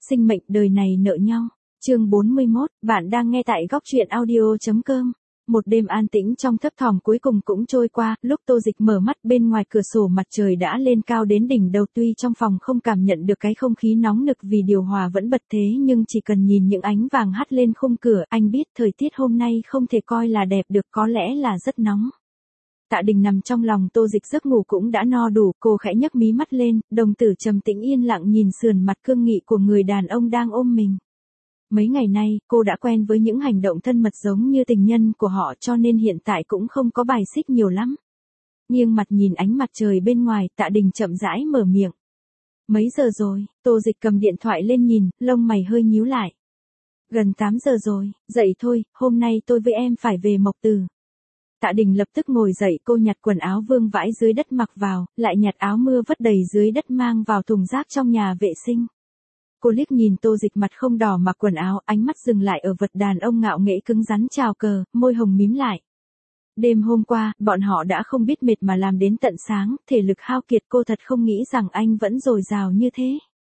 sinh mệnh đời này nợ nhau. Chương 41, bạn đang nghe tại góc truyện audio.com. Một đêm an tĩnh trong thấp thỏm cuối cùng cũng trôi qua, lúc Tô Dịch mở mắt bên ngoài cửa sổ mặt trời đã lên cao đến đỉnh đầu, tuy trong phòng không cảm nhận được cái không khí nóng nực vì điều hòa vẫn bật thế nhưng chỉ cần nhìn những ánh vàng hắt lên khung cửa, anh biết thời tiết hôm nay không thể coi là đẹp được, có lẽ là rất nóng. Tạ Đình nằm trong lòng Tô Dịch, giấc ngủ cũng đã no đủ, cô khẽ nhấc mí mắt lên, đồng tử trầm tĩnh yên lặng nhìn sườn mặt cương nghị của người đàn ông đang ôm mình. Mấy ngày nay, cô đã quen với những hành động thân mật giống như tình nhân của họ cho nên hiện tại cũng không có bài xích nhiều lắm. Nghiêng mặt nhìn ánh mặt trời bên ngoài, Tạ Đình chậm rãi mở miệng. Mấy giờ rồi? Tô Dịch cầm điện thoại lên nhìn, lông mày hơi nhíu lại. Gần 8 giờ rồi, dậy thôi, hôm nay tôi với em phải về Mộc Từ. Tạ Đình lập tức ngồi dậy, cô nhặt quần áo vương vãi dưới đất mặc vào, lại nhặt áo mưa vất đầy dưới đất mang vào thùng rác trong nhà vệ sinh. Cô liếc nhìn Tô Dịch mặt không đỏ mặc quần áo, ánh mắt dừng lại ở vật đàn ông ngạo nghễ cứng rắn chào cờ, môi hồng mím lại. Đêm hôm qua, bọn họ đã không biết mệt mà làm đến tận sáng, thể lực hao kiệt, cô thật không nghĩ rằng anh vẫn dồi dào như thế.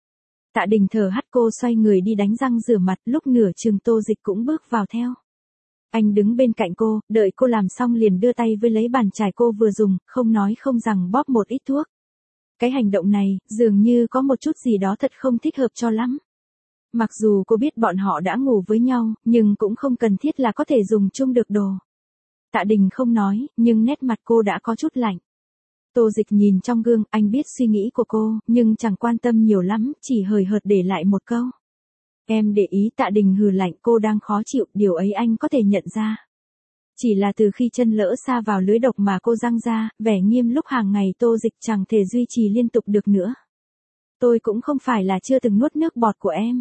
Tạ Đình thở hắt, cô xoay người đi đánh răng rửa mặt, lúc nửa chừng Tô Dịch cũng bước vào theo. Anh đứng bên cạnh cô, đợi cô làm xong liền đưa tay với lấy bàn chải cô vừa dùng, không nói không rằng bóp một ít thuốc. Cái hành động này, dường như có một chút gì đó thật không thích hợp cho lắm. Mặc dù cô biết bọn họ đã ngủ với nhau, nhưng cũng không cần thiết là có thể dùng chung được đồ. Tạ Đình không nói, nhưng nét mặt cô đã có chút lạnh. Tô Dịch nhìn trong gương, anh biết suy nghĩ của cô, nhưng chẳng quan tâm nhiều lắm, chỉ hời hợt để lại một câu. Em để ý. Tạ Đình hừ lạnh, cô đang khó chịu, điều ấy anh có thể nhận ra. Chỉ là từ khi chân lỡ sa vào lưới độc mà cô răng ra, vẻ nghiêm lúc hàng ngày Tô Dịch chẳng thể duy trì liên tục được nữa. Tôi cũng không phải là chưa từng nuốt nước bọt của em.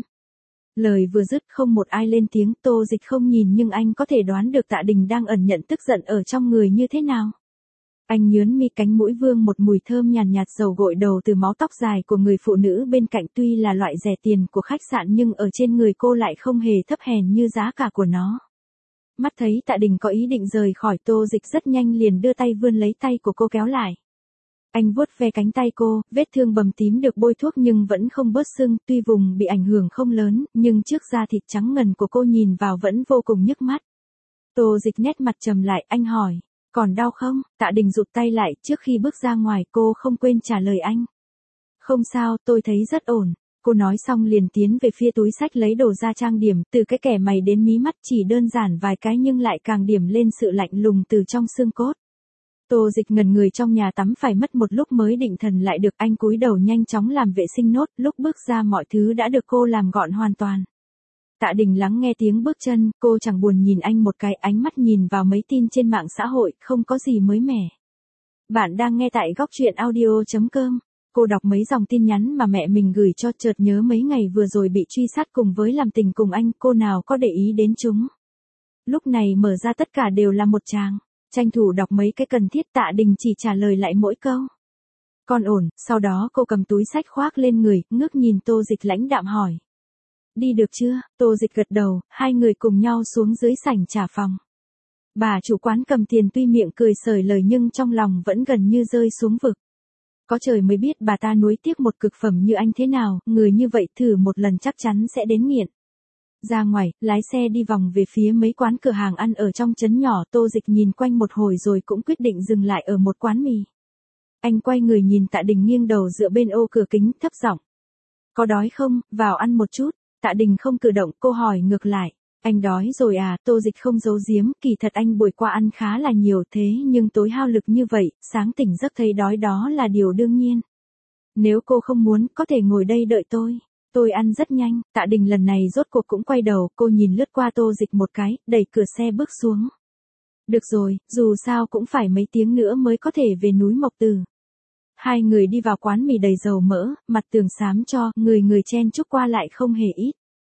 Lời vừa dứt không một ai lên tiếng, Tô Dịch không nhìn nhưng anh có thể đoán được Tạ Đình đang ẩn nhận tức giận ở trong người như thế nào. Anh nhướn mi, cánh mũi vương một mùi thơm nhàn nhạt dầu gội đầu từ mái tóc dài của người phụ nữ bên cạnh, tuy là loại rẻ tiền của khách sạn nhưng ở trên người cô lại không hề thấp hèn như giá cả của nó. Mắt thấy Tạ Đình có ý định rời khỏi, Tô Dịch rất nhanh liền đưa tay vươn lấy tay của cô kéo lại. Anh vuốt ve cánh tay cô, vết thương bầm tím được bôi thuốc nhưng vẫn không bớt sưng, tuy vùng bị ảnh hưởng không lớn, nhưng trước da thịt trắng ngần của cô nhìn vào vẫn vô cùng nhức mắt. Tô Dịch nét mặt trầm lại, anh hỏi, còn đau không? Tạ Đình rụt tay lại, trước khi bước ra ngoài cô không quên trả lời anh. Không sao, tôi thấy rất ổn. Cô nói xong liền tiến về phía túi xách lấy đồ ra trang điểm, từ cái kẻ mày đến mí mắt chỉ đơn giản vài cái nhưng lại càng điểm lên sự lạnh lùng từ trong xương cốt. Tô Dịch ngẩn người trong nhà tắm phải mất một lúc mới định thần lại được, anh cúi đầu nhanh chóng làm vệ sinh nốt, lúc bước ra mọi thứ đã được cô làm gọn hoàn toàn. Tạ Đình lắng nghe tiếng bước chân, cô chẳng buồn nhìn anh một cái, ánh mắt nhìn vào mấy tin trên mạng xã hội, không có gì mới mẻ. Bạn đang nghe tại góc truyện audio.com. Cô đọc mấy dòng tin nhắn mà mẹ mình gửi cho, chợt nhớ mấy ngày vừa rồi bị truy sát cùng với làm tình cùng anh, cô nào có để ý đến chúng. Lúc này mở ra tất cả đều là một tràng. Tranh thủ đọc mấy cái cần thiết, Tạ Đình chỉ trả lời lại mỗi câu. Con ổn. Sau đó cô cầm túi xách khoác lên người, ngước nhìn Tô Dịch lãnh đạm hỏi. Đi được chưa? Tô Dịch gật đầu, hai người cùng nhau xuống dưới sảnh trả phòng. Bà chủ quán cầm tiền tuy miệng cười sởi lời nhưng trong lòng vẫn gần như rơi xuống vực. Có trời mới biết bà ta nuối tiếc một cực phẩm như anh thế nào, người như vậy thử một lần chắc chắn sẽ đến nghiện. Ra ngoài, lái xe đi vòng về phía mấy quán cửa hàng ăn ở trong trấn nhỏ, Tô Dịch nhìn quanh một hồi rồi cũng quyết định dừng lại ở một quán mì. Anh quay người nhìn Tạ Đình nghiêng đầu dựa bên ô cửa kính, thấp giọng. Có đói không, vào ăn một chút. Tạ Đình không cử động, cô hỏi ngược lại. Anh đói rồi à? Tô Dịch không giấu giếm, kỳ thật anh buổi qua ăn khá là nhiều thế nhưng tối hao lực như vậy, sáng tỉnh giấc thấy đói đó là điều đương nhiên. Nếu cô không muốn, có thể ngồi đây đợi tôi ăn rất nhanh. Tạ Đình lần này rốt cuộc cũng quay đầu, cô nhìn lướt qua Tô Dịch một cái, đẩy cửa xe bước xuống. Được rồi, dù sao cũng phải mấy tiếng nữa mới có thể về núi Mộc Từ. Hai người đi vào quán mì đầy dầu mỡ, mặt tường xám cho, người chen chúc qua lại không hề ít.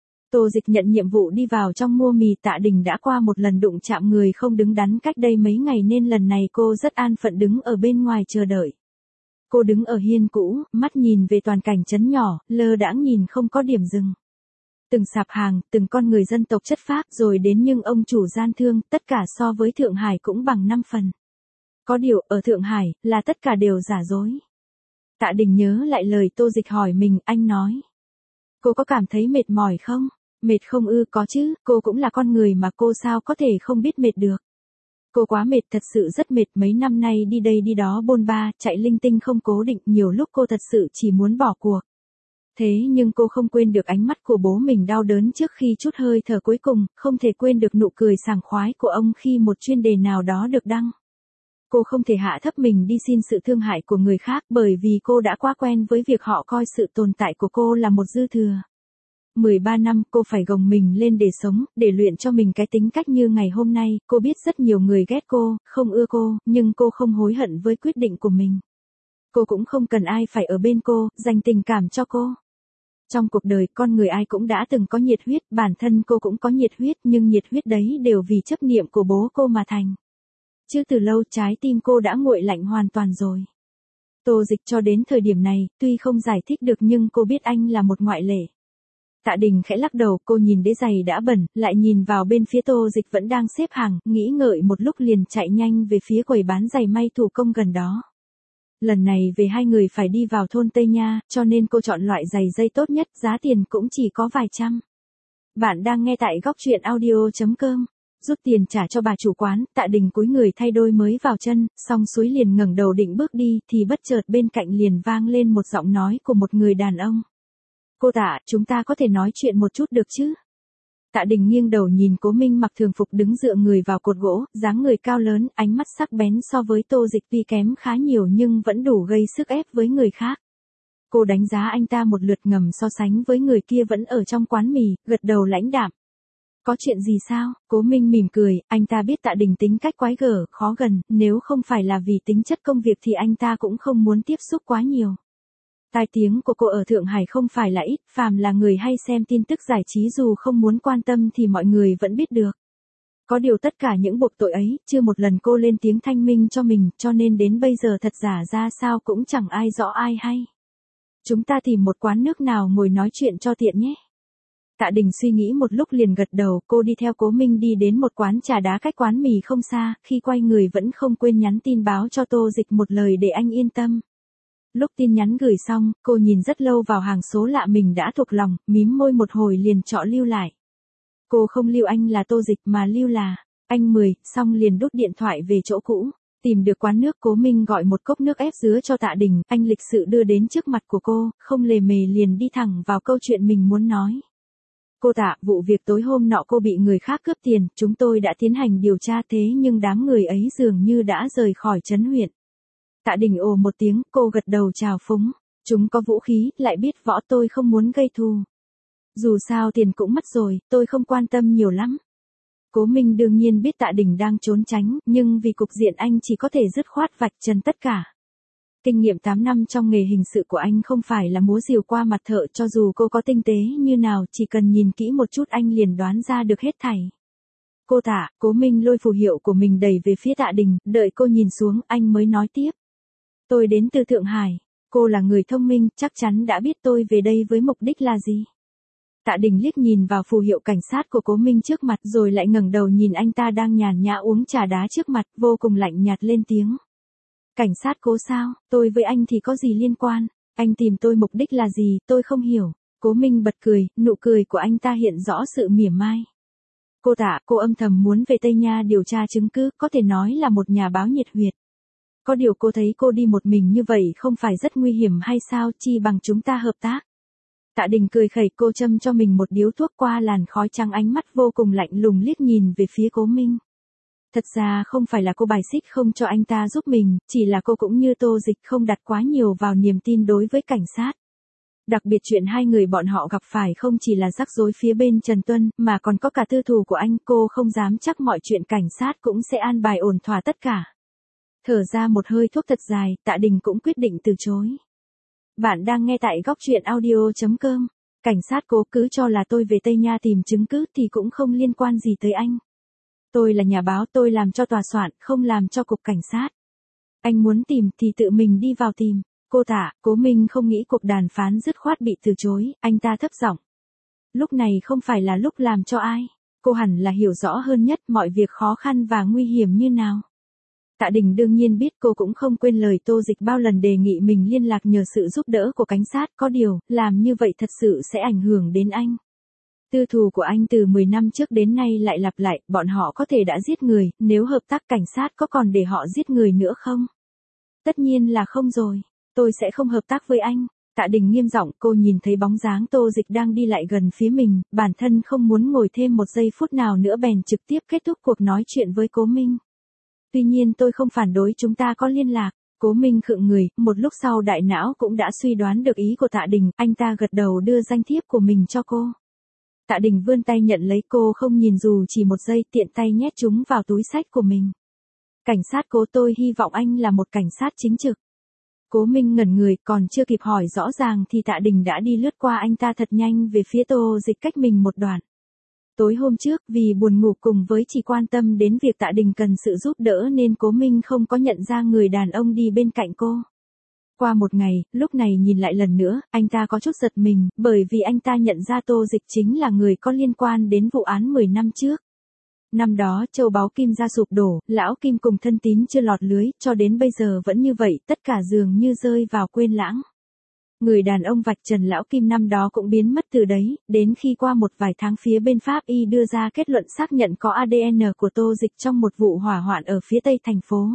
Tô Dịch nhận nhiệm vụ đi vào trong mua mì, Tạ Đình đã qua một lần đụng chạm người không đứng đắn cách đây mấy ngày nên lần này cô rất an phận đứng ở bên ngoài chờ đợi. Cô đứng ở hiên cũ, mắt nhìn về toàn cảnh trấn nhỏ, lơ đãng nhìn không có điểm dừng. Từng sạp hàng, từng con người dân tộc chất phác rồi đến nhưng ông chủ gian thương, tất cả so với Thượng Hải cũng bằng 5 phần. Có điều, ở Thượng Hải, là tất cả đều giả dối. Tạ Đình nhớ lại lời Tô Dịch hỏi mình, anh nói. Cô có cảm thấy mệt mỏi không? Mệt không ư? Có chứ, cô cũng là con người mà, cô sao có thể không biết mệt được. Cô quá mệt, thật sự rất mệt, mấy năm nay đi đây đi đó bôn ba, chạy linh tinh không cố định, nhiều lúc cô thật sự chỉ muốn bỏ cuộc. Thế nhưng cô không quên được ánh mắt của bố mình đau đớn trước khi trút hơi thở cuối cùng, không thể quên được nụ cười sảng khoái của ông khi một chuyên đề nào đó được đăng. Cô không thể hạ thấp mình đi xin sự thương hại của người khác bởi vì cô đã quá quen với việc họ coi sự tồn tại của cô là một dư thừa. 13 năm cô phải gồng mình lên để sống, để luyện cho mình cái tính cách như ngày hôm nay, cô biết rất nhiều người ghét cô, không ưa cô, nhưng cô không hối hận với quyết định của mình. Cô cũng không cần ai phải ở bên cô, dành tình cảm cho cô. Trong cuộc đời, con người ai cũng đã từng có nhiệt huyết, bản thân cô cũng có nhiệt huyết, nhưng nhiệt huyết đấy đều vì chấp niệm của bố cô mà thành. Chứ từ lâu trái tim cô đã nguội lạnh hoàn toàn rồi. Tô Dịch cho đến thời điểm này, tuy không giải thích được nhưng cô biết anh là một ngoại lệ. Tạ Đình khẽ lắc đầu, cô nhìn đế giày đã bẩn, lại nhìn vào bên phía Tô Dịch vẫn đang xếp hàng, nghĩ ngợi một lúc liền chạy nhanh về phía quầy bán giày may thủ công gần đó. Lần này về hai người phải đi vào thôn Tây Nha, cho nên cô chọn loại giày dây tốt nhất, giá tiền cũng chỉ có vài trăm. Bạn đang nghe tại góc truyện audio.com. Rút tiền trả cho bà chủ quán, Tạ Đình cúi người thay đôi mới vào chân, xong xuôi liền ngẩng đầu định bước đi, thì bất chợt bên cạnh liền vang lên một giọng nói của một người đàn ông. Cô Tạ, chúng ta có thể nói chuyện một chút được chứ? Tạ Đình nghiêng đầu nhìn Cố Minh mặc thường phục đứng dựa người vào cột gỗ, dáng người cao lớn, ánh mắt sắc bén so với Tô Dịch tuy kém khá nhiều nhưng vẫn đủ gây sức ép với người khác. Cô đánh giá anh ta một lượt ngầm so sánh với người kia vẫn ở trong quán mì, gật đầu lãnh đạm. Có chuyện gì sao? Cố Minh mỉm cười, anh ta biết Tạ Đình tính cách quái gở, khó gần, nếu không phải là vì tính chất công việc thì anh ta cũng không muốn tiếp xúc quá nhiều. Tai tiếng của cô ở Thượng Hải không phải là ít, phàm là người hay xem tin tức giải trí dù không muốn quan tâm thì mọi người vẫn biết được. Có điều tất cả những buộc tội ấy, chưa một lần cô lên tiếng thanh minh cho mình, cho nên đến bây giờ thật giả ra sao cũng chẳng ai rõ ai hay. Chúng ta tìm một quán nước nào ngồi nói chuyện cho tiện nhé. Tạ Đình suy nghĩ một lúc liền gật đầu, cô đi theo Cố Minh đi đến một quán trà đá cách quán mì không xa, khi quay người vẫn không quên nhắn tin báo cho Tô Dịch một lời để anh yên tâm. Lúc tin nhắn gửi xong, cô nhìn rất lâu vào hàng số lạ mình đã thuộc lòng, mím môi một hồi liền chọn lưu lại. Cô không lưu anh là Tô Dịch mà lưu là anh 10, xong liền đút điện thoại về chỗ cũ. Tìm được quán nước, Cố Minh gọi một cốc nước ép dứa cho Tạ Đình, anh lịch sự đưa đến trước mặt của cô, không lề mề liền đi thẳng vào câu chuyện mình muốn nói. Cô Tạ, vụ việc tối hôm nọ cô bị người khác cướp tiền, chúng tôi đã tiến hành điều tra thế nhưng đám người ấy dường như đã rời khỏi trấn huyện. Tạ Đình ồ một tiếng, cô gật đầu chào phúng. Chúng có vũ khí, lại biết võ, tôi không muốn gây thù. Dù sao tiền cũng mất rồi, tôi không quan tâm nhiều lắm. Cố Minh đương nhiên biết Tạ Đình đang trốn tránh, nhưng vì cục diện anh chỉ có thể dứt khoát vạch trần tất cả. Kinh nghiệm 8 năm trong nghề hình sự của anh không phải là múa rìu qua mặt thợ, cho dù cô có tinh tế như nào, chỉ cần nhìn kỹ một chút anh liền đoán ra được hết thảy. Cô Tạ, Cố Minh lôi phù hiệu của mình đẩy về phía Tạ Đình, đợi cô nhìn xuống, anh mới nói tiếp. Tôi đến từ Thượng Hải, cô là người thông minh, chắc chắn đã biết tôi về đây với mục đích là gì. Tạ Đình liếc nhìn vào phù hiệu cảnh sát của Cố Minh trước mặt rồi lại ngẩng đầu nhìn anh ta đang nhàn nhã uống trà đá trước mặt, vô cùng lạnh nhạt lên tiếng. Cảnh sát Cố sao, tôi với anh thì có gì liên quan, anh tìm tôi mục đích là gì, tôi không hiểu. Cố Minh bật cười, nụ cười của anh ta hiện rõ sự mỉa mai. Cô Tạ, cô âm thầm muốn về Tây Nha điều tra chứng cứ, có thể nói là một nhà báo nhiệt huyệt. Có điều cô thấy cô đi một mình như vậy không phải rất nguy hiểm hay sao, chi bằng chúng ta hợp tác. Tạ Đình cười khẩy, cô châm cho mình một điếu thuốc qua làn khói trắng, ánh mắt vô cùng lạnh lùng liếc nhìn về phía Cố Minh. Thật ra không phải là cô bài xích không cho anh ta giúp mình, chỉ là cô cũng như Tô Dịch không đặt quá nhiều vào niềm tin đối với cảnh sát. Đặc biệt chuyện hai người bọn họ gặp phải không chỉ là rắc rối phía bên Trần Tuân, mà còn có cả tư thù của anh, cô không dám chắc mọi chuyện cảnh sát cũng sẽ an bài ổn thỏa tất cả. Thở ra một hơi thuốc thật dài, Tạ Đình cũng quyết định từ chối. Bạn đang nghe tại góc truyện audio.com. Cảnh sát Cố, cứ cho là tôi về Tây Nha tìm chứng cứ thì cũng không liên quan gì tới anh. Tôi là nhà báo, tôi làm cho tòa soạn, không làm cho cục cảnh sát. Anh muốn tìm thì tự mình đi vào tìm. Cô Tạ, Cố Minh không nghĩ cuộc đàm phán dứt khoát bị từ chối, anh ta thấp giọng. Lúc này không phải là lúc làm cho ai. Cô hẳn là hiểu rõ hơn nhất mọi việc khó khăn và nguy hiểm như nào. Tạ Đình đương nhiên biết, cô cũng không quên lời Tô Dịch bao lần đề nghị mình liên lạc nhờ sự giúp đỡ của cảnh sát, có điều, làm như vậy thật sự sẽ ảnh hưởng đến anh. Tư thù của anh từ 10 năm trước đến nay lại lặp lại, bọn họ có thể đã giết người, nếu hợp tác cảnh sát có còn để họ giết người nữa không? Tất nhiên là không rồi, tôi sẽ không hợp tác với anh. Tạ Đình nghiêm giọng, cô nhìn thấy bóng dáng Tô Dịch đang đi lại gần phía mình, bản thân không muốn ngồi thêm một giây phút nào nữa bèn trực tiếp kết thúc cuộc nói chuyện với Cố Minh. Tuy nhiên tôi không phản đối chúng ta có liên lạc. Cố Minh khựng người, một lúc sau đại não cũng đã suy đoán được ý của Tạ Đình, anh ta gật đầu đưa danh thiếp của mình cho cô. Tạ Đình vươn tay nhận lấy, cô không nhìn dù chỉ một giây, tiện tay nhét chúng vào túi xách của mình. Cảnh sát Cố, tôi hy vọng anh là một cảnh sát chính trực. Cố Minh ngẩn người, còn chưa kịp hỏi rõ ràng thì Tạ Đình đã đi lướt qua anh ta thật nhanh về phía Tô Dịch cách mình một đoạn. Tối hôm trước, vì buồn ngủ cùng với chỉ quan tâm đến việc Tạ Đình cần sự giúp đỡ nên Cố Minh không có nhận ra người đàn ông đi bên cạnh cô. Qua một ngày, lúc này nhìn lại lần nữa, anh ta có chút giật mình, bởi vì anh ta nhận ra Tô Dịch chính là người có liên quan đến vụ án 10 năm trước. Năm đó, châu báu Kim gia sụp đổ, lão Kim cùng thân tín chưa lọt lưới, cho đến bây giờ vẫn như vậy, tất cả dường như rơi vào quên lãng. Người đàn ông vạch trần lão Kim năm đó cũng biến mất từ đấy, đến khi qua một vài tháng phía bên Pháp y đưa ra kết luận xác nhận có ADN của Tô Dịch trong một vụ hỏa hoạn ở phía tây thành phố.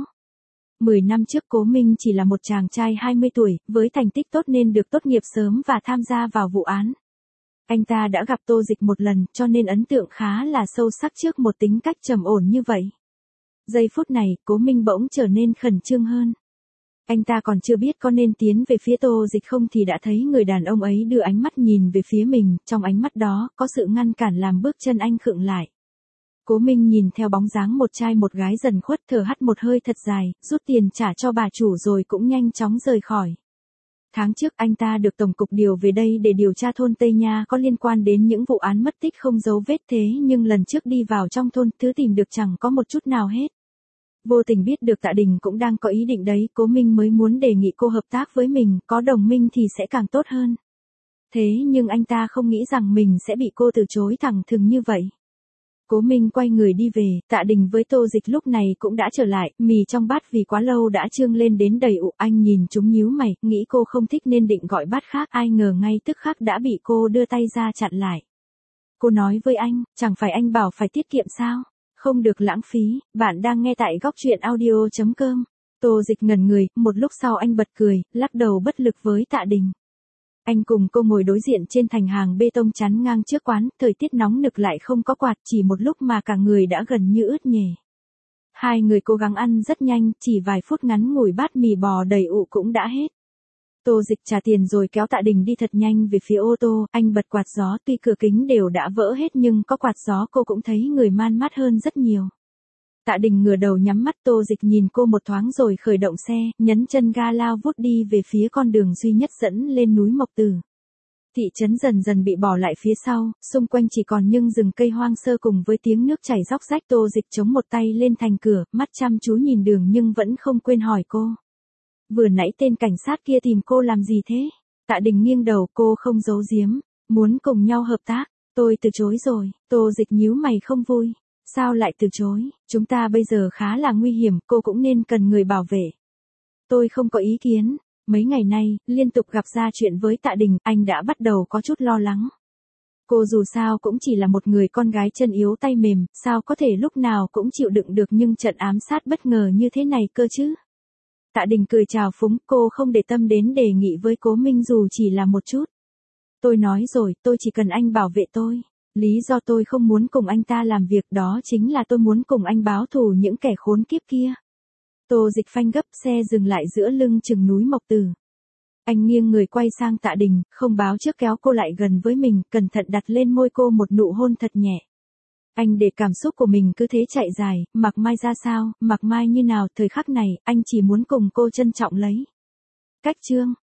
10 năm trước Cố Minh chỉ là một chàng trai 20 tuổi, với thành tích tốt nên được tốt nghiệp sớm và tham gia vào vụ án. Anh ta đã gặp Tô Dịch một lần, cho nên ấn tượng khá là sâu sắc trước một tính cách trầm ổn như vậy. Giây phút này, Cố Minh bỗng trở nên khẩn trương hơn. Anh ta còn chưa biết có nên tiến về phía Tô Dịch không thì đã thấy người đàn ông ấy đưa ánh mắt nhìn về phía mình, trong ánh mắt đó, có sự ngăn cản làm bước chân anh khựng lại. Cố Minh nhìn theo bóng dáng một trai một gái dần khuất, thở hắt một hơi thật dài, rút tiền trả cho bà chủ rồi cũng nhanh chóng rời khỏi. Tháng trước anh ta được Tổng cục điều về đây để điều tra thôn Tây Nha có liên quan đến những vụ án mất tích không dấu vết, thế nhưng lần trước đi vào trong thôn, thứ tìm được chẳng có một chút nào hết. Vô tình biết được Tạ Đình cũng đang có ý định đấy, Cố Minh mới muốn đề nghị cô hợp tác với mình, có đồng minh thì sẽ càng tốt hơn. Thế nhưng anh ta không nghĩ rằng mình sẽ bị cô từ chối thẳng thừng như vậy. Cố Minh quay người đi về, Tạ Đình với Tô Dịch lúc này cũng đã trở lại, mì trong bát vì quá lâu đã trương lên đến đầy ụ, anh nhìn chúng nhíu mày, nghĩ cô không thích nên định gọi bát khác, ai ngờ ngay tức khắc đã bị cô đưa tay ra chặn lại. Cô nói với anh, chẳng phải anh bảo phải tiết kiệm sao? Không được lãng phí, bạn đang nghe tại góc truyện audio.com. Tô Dịch ngẩn người, một lúc sau anh bật cười, lắc đầu bất lực với Tạ Đình. Anh cùng cô ngồi đối diện trên thành hàng bê tông chắn ngang trước quán, thời tiết nóng nực lại không có quạt, chỉ một lúc mà cả người đã gần như ướt nhề. Hai người cố gắng ăn rất nhanh, chỉ vài phút ngắn ngủi bát mì bò đầy ụ cũng đã hết. Tô Dịch trả tiền rồi kéo Tạ Đình đi thật nhanh về phía ô tô, anh bật quạt gió, tuy cửa kính đều đã vỡ hết nhưng có quạt gió cô cũng thấy người man mát hơn rất nhiều. Tạ Đình ngửa đầu nhắm mắt, Tô Dịch nhìn cô một thoáng rồi khởi động xe, nhấn chân ga lao vút đi về phía con đường duy nhất dẫn lên núi Mộc Tử. Thị trấn dần dần bị bỏ lại phía sau, xung quanh chỉ còn những rừng cây hoang sơ cùng với tiếng nước chảy róc rách. Tô Dịch chống một tay lên thành cửa, mắt chăm chú nhìn đường nhưng vẫn không quên hỏi cô. Vừa nãy tên cảnh sát kia tìm cô làm gì thế? Tạ Đình nghiêng đầu, cô không giấu giếm, muốn cùng nhau hợp tác. Tôi từ chối rồi. Tô Dịch nhíu mày không vui. Sao lại từ chối? Chúng ta bây giờ khá là nguy hiểm, cô cũng nên cần người bảo vệ. Tôi không có ý kiến. Mấy ngày nay, liên tục gặp ra chuyện với Tạ Đình, anh đã bắt đầu có chút lo lắng. Cô dù sao cũng chỉ là một người con gái chân yếu tay mềm, sao có thể lúc nào cũng chịu đựng được nhưng trận ám sát bất ngờ như thế này cơ chứ? Tạ Đình cười chào phúng, cô không để tâm đến đề nghị với Cố Minh dù chỉ là một chút. Tôi nói rồi, tôi chỉ cần anh bảo vệ tôi. Lý do tôi không muốn cùng anh ta làm việc đó chính là tôi muốn cùng anh báo thù những kẻ khốn kiếp kia. Tô Dịch phanh gấp, xe dừng lại giữa lưng chừng núi Mộc Tử. Anh nghiêng người quay sang Tạ Đình, không báo trước kéo cô lại gần với mình, cẩn thận đặt lên môi cô một nụ hôn thật nhẹ. Anh để cảm xúc của mình cứ thế chạy dài, mặc mai ra sao, mặc mai như nào, thời khắc này, anh chỉ muốn cùng cô trân trọng lấy. Cách chương